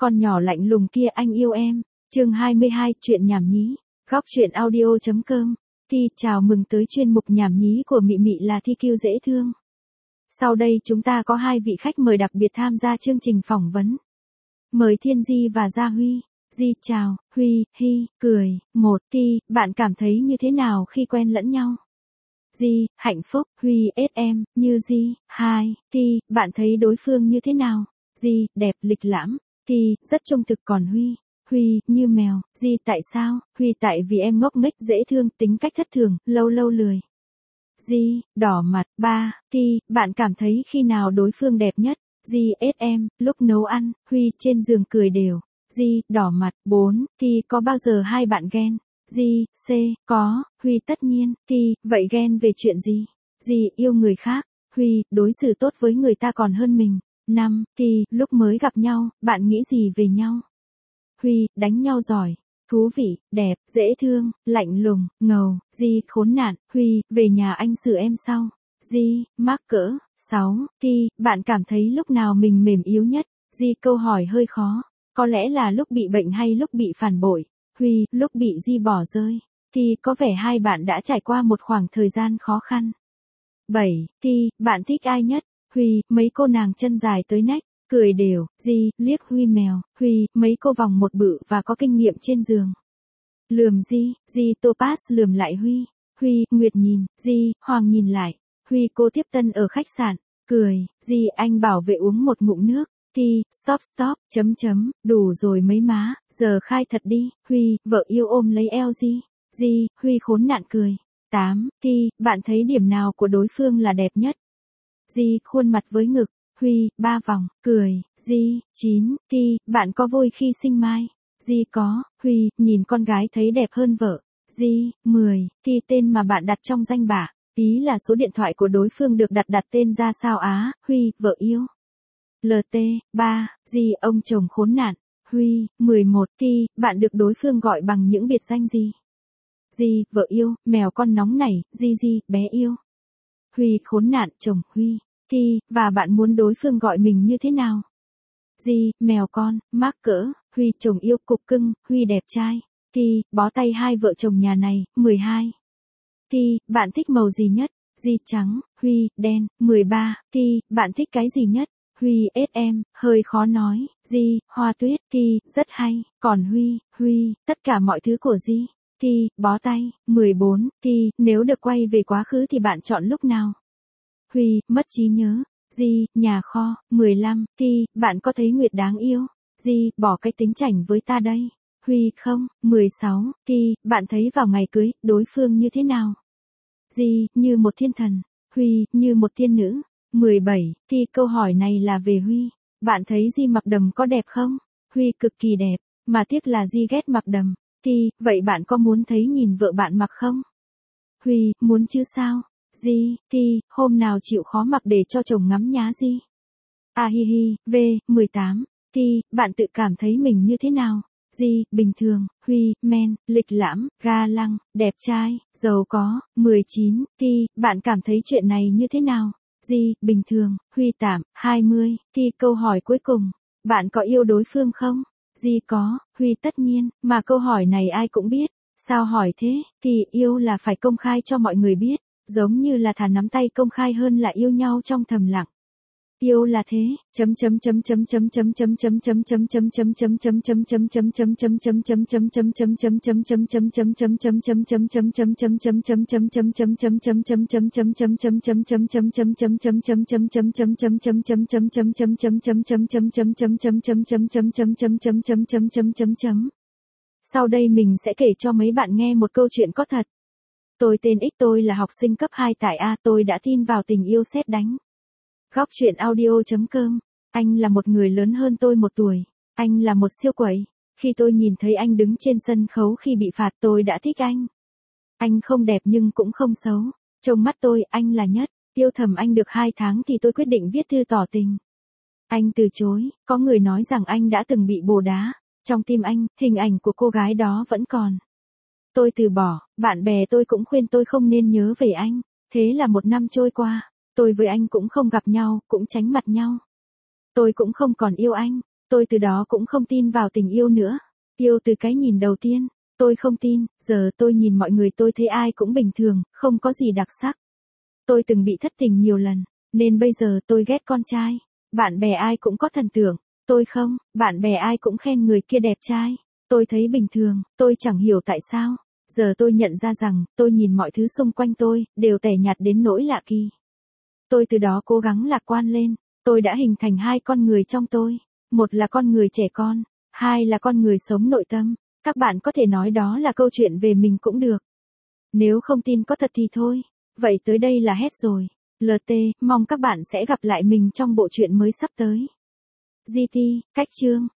Con nhỏ lạnh lùng kia anh yêu em. Chương 22 chuyện nhảm nhí. Góc chuyện audio.com. Thi chào mừng tới chuyên mục nhảm nhí của Mị Mị là Thi Kiêu dễ thương. Sau đây chúng ta có hai vị khách mời đặc biệt tham gia chương trình phỏng vấn. Mời Thiên Di và Gia Huy. Di chào, Huy, hi, cười. 1. Thi, bạn cảm thấy như thế nào khi quen lẫn nhau? Di, hạnh phúc. Huy, SM, như Di. 2. Thi, bạn thấy đối phương như thế nào? Di, đẹp, lịch lãm. Thi, rất trung thực. Còn Huy, như mèo. Di, tại sao? Huy, tại vì em ngốc nghếch dễ thương, tính cách thất thường, lâu lâu lười. Di, đỏ mặt. 3. Thi, bạn cảm thấy khi nào đối phương đẹp nhất? Di, SM, lúc nấu ăn. Huy, trên giường cười đều. Di, đỏ mặt. 4. Thi, có bao giờ hai bạn ghen? Di, C, có. Huy, tất nhiên. Thi, vậy ghen về chuyện gì? Di, yêu người khác. Huy, đối xử tốt với người ta còn hơn mình. 5. Thi, lúc mới gặp nhau, bạn nghĩ gì về nhau? Huy, đánh nhau giỏi, thú vị, đẹp, dễ thương, lạnh lùng, ngầu. Di, khốn nạn. Huy, về nhà anh xử em sau. Di, mắc cỡ. 6. Thi, bạn cảm thấy lúc nào mình mềm yếu nhất? Di, câu hỏi hơi khó. Có lẽ là lúc bị bệnh hay lúc bị phản bội. Huy, lúc bị Di bỏ rơi. Thi, có vẻ hai bạn đã trải qua một khoảng thời gian khó khăn. 7. Thi, bạn thích ai nhất? Huy, mấy cô nàng chân dài tới nách, cười đều. Di, liếc Huy mèo. Huy, mấy cô vòng một bự và có kinh nghiệm trên giường. Lườm Di, Topaz lườm lại Huy. Huy, Nguyệt nhìn. Di, Hoàng nhìn lại. Huy, cô tiếp tân ở khách sạn, cười. Di, anh bảo vệ uống một ngụm nước. Thi, stop, đủ rồi mấy má, giờ khai thật đi. Huy, vợ yêu ôm lấy eo Di, Huy khốn nạn cười. 8. Thi, bạn thấy điểm nào của đối phương là đẹp nhất? Di, khuôn mặt với ngực. Huy, 3 vòng, cười. Di, 9. Thi, bạn có vui khi sinh mai? Di, có. Huy, nhìn con gái thấy đẹp hơn vợ. Di, 10. Thi, tên mà bạn đặt trong danh bạ, ý là số điện thoại của đối phương được đặt tên ra sao á? Huy, vợ yêu. LT, 3. Di, ông chồng khốn nạn. Huy, 11. Thi, bạn được đối phương gọi bằng những biệt danh gì? Di, vợ yêu, mèo con nóng nảy. Di, bé yêu. Huy, khốn nạn, chồng Huy. Thi, và bạn muốn đối phương gọi mình như thế nào? Di, mèo con, mắc cỡ. Huy, chồng yêu, cục cưng. Huy, đẹp trai. Thi, bó tay hai vợ chồng nhà này. 12. Thi, bạn thích màu gì nhất? Di, trắng. Huy, đen. 13. Thi, bạn thích cái gì nhất? Huy, SM, hơi khó nói. Di, hoa tuyết. Thi, rất hay. Còn Huy, tất cả mọi thứ của Di. Thi, bó tay. 14. Thi, nếu được quay về quá khứ thì bạn chọn lúc nào? Huy, mất trí nhớ. Di, nhà kho. 15. Thi, bạn có thấy Nguyệt đáng yêu? Di, bỏ cái tính chảnh với ta đây. Huy, không. 16. Thi, bạn thấy vào ngày cưới, đối phương như thế nào? Di, như một thiên thần. Huy, như một thiên nữ. 17. Thi, câu hỏi này là về Huy. Bạn thấy Di mặc đầm có đẹp không? Huy, cực kỳ đẹp, mà tiếc là Di ghét mặc đầm. Thi, vậy bạn có muốn thấy nhìn vợ bạn mặc không? Huy, muốn chứ sao? Di, Thi, hôm nào chịu khó mặc để cho chồng ngắm nhá Di. A hi hi, V, 18. Thi, bạn tự cảm thấy mình như thế nào? Di, bình thường. Huy, men, lịch lãm, ga lăng, đẹp trai, giàu có. 19. Thi, bạn cảm thấy chuyện này như thế nào? Di, bình thường. Huy, tạm. 20. Thi, câu hỏi cuối cùng. Bạn có yêu đối phương không? Di, có. Huy, tất nhiên, mà câu hỏi này ai cũng biết. Sao hỏi thế? Thì yêu là phải công khai cho mọi người biết, giống như là thà nắm tay công khai hơn là yêu nhau trong thầm lặng. Yêu là thế. Sau đây mình sẽ kể cho mấy bạn nghe một câu chuyện có thật. Tôi tên X, tôi là học sinh cấp 2 tại A, tôi đã tin vào tình yêu sét đánh. Góc chuyện audio.com. Anh là một người lớn hơn tôi 1 tuổi. Anh là một siêu quậy. Khi tôi nhìn thấy anh đứng trên sân khấu khi bị phạt, tôi đã thích anh. Anh không đẹp nhưng cũng không xấu. Trong mắt tôi, anh là nhất. Yêu thầm anh được 2 tháng thì tôi quyết định viết thư tỏ tình. Anh từ chối, có người nói rằng anh đã từng bị bồ đá. Trong tim anh, hình ảnh của cô gái đó vẫn còn. Tôi từ bỏ, bạn bè tôi cũng khuyên tôi không nên nhớ về anh. Thế là 1 năm trôi qua, tôi với anh cũng không gặp nhau, cũng tránh mặt nhau. Tôi cũng không còn yêu anh. Tôi từ đó cũng không tin vào tình yêu nữa. Yêu từ cái nhìn đầu tiên, tôi không tin, giờ tôi nhìn mọi người tôi thấy ai cũng bình thường, không có gì đặc sắc. Tôi từng bị thất tình nhiều lần, nên bây giờ tôi ghét con trai. Bạn bè ai cũng có thần tượng, tôi không, bạn bè ai cũng khen người kia đẹp trai. Tôi thấy bình thường, tôi chẳng hiểu tại sao. Giờ tôi nhận ra rằng, tôi nhìn mọi thứ xung quanh tôi, đều tẻ nhạt đến nỗi lạ kỳ. Tôi từ đó cố gắng lạc quan lên, tôi đã hình thành hai con người trong tôi. Một là con người trẻ con, hai là con người sống nội tâm. Các bạn có thể nói đó là câu chuyện về mình cũng được. Nếu không tin có thật thì thôi. Vậy tới đây là hết rồi. LT, mong các bạn sẽ gặp lại mình trong bộ truyện mới sắp tới. GT, cách chương.